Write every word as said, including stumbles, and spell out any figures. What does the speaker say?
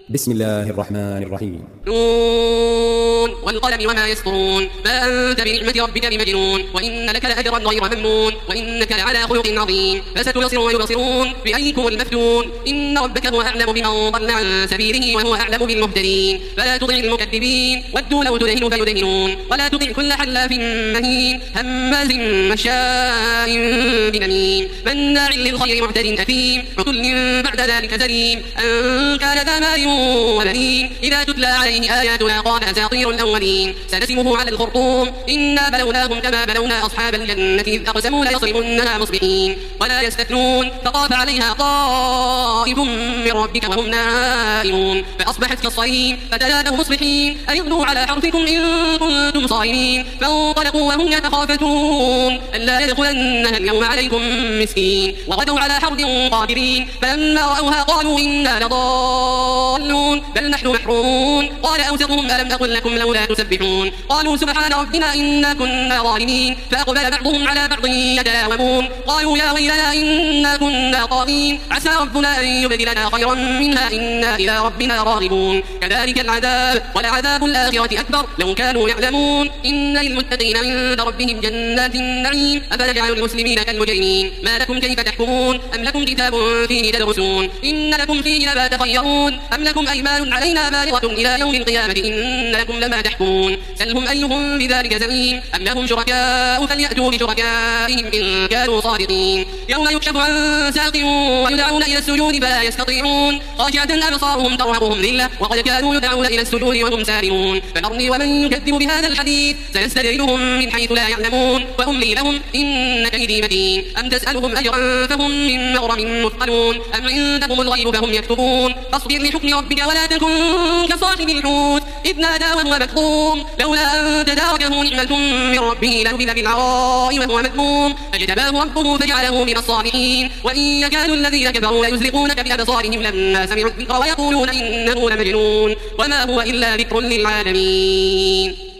بسم الله الرحمن الرحيم. نون والقلم وما يسطرون، ما أنت بنعمة ربك بمجنون، وإن لك لأجرا غير ممنون، وإنك لعلى خلق عظيم. فستبصر ويبصرون بأيكم المفتون. إن ربك هو أعلم بمن ضل عن سبيله وهو أعلم بالمهتدين. فلا تطع المكذبين، ودوا لو تدهن فيدهنون. ولا تطع كل حلاف مهين هماز مشاء بنميم مناع للخير معتد أثيم عتل بعد ذلك زليم أن كان ذا مال وبنين. إذا تتلى عليه آياتنا قال أساطير الأولين سنسمه على الخرطوم. إنا بلوناهم كما بلونا أصحاب الجنة إذ أقسموا ليصرمنها مصبحين ولا يستثنون. فطاف عليها طائف من ربك وهم نائمون فأصبحت كالصريم فتنادوا مصبحين أن اغدوا على حرثكم إن كنتم صارمين. فانطلقوا وهم يتخافتون ألا يدخلنها اليوم عليكم مسكين وغدوا على حرد قادرين. فلما رأوها قالوا إنا لضالون بل نحن محرومون. قال أوسطهم ألم أقل لكم لولا تسبحون قالوا سبحان ربنا إنا كنا ظالمين. فأقبل بعضهم على بعض يتلاومون قالوا يا ويلنا إنا كنا طاغين عسى ربنا أن يبدلنا خيرا منها إنا إلى ربنا راغبون. كذلك العذاب ولعذاب الآخرة أكبر لو كانوا يعلمون. إن للمتقين عند ربهم جنات النعيم أفنجعل المسلمين كالمجرمين ما لكم كيف تحكمون أم لكم كتاب فيه تدرسون إن لكم فيه لما تخيرون أم لكم أيمان علينا بالغة إلى يوم القيامة إن لكم لما تحكمون. سلهم أيهم بذلك زعيم أم لهم شركاء فليأتوا بشركائهم إن كانوا صادقين. يوم يكشف عن ساق ويدعون إلى السجود فلا يستطيعون خاشعة أبصارهم ترهقهم ذلة وقد كانوا يدعون إلى السجود وهم سالمون. فذرني ومن يكذب بهذا الحديث سنستدرجهم من حيث لا يعلمون وأملي لهم إن كيدي متين. أم تسألهم أجرا فهم من مغرم مثقلون أم عندهم الغيب فهم يكتبون. فاصبر لحكم ربك ولا تكن كصاحب الحوت إذ نادى وهو مكظوم لولا أن تداركه نعمة من ربه لنبذ بالعراء وهو مذموم فاجتباه ربه فجعله من الصالحين. وإن يكاد الذين كفروا ليزلقونك بأبصارهم لما سمعوا الذكر ويقولون إنه لمجنون وما هو إلا ذكر للعالمين.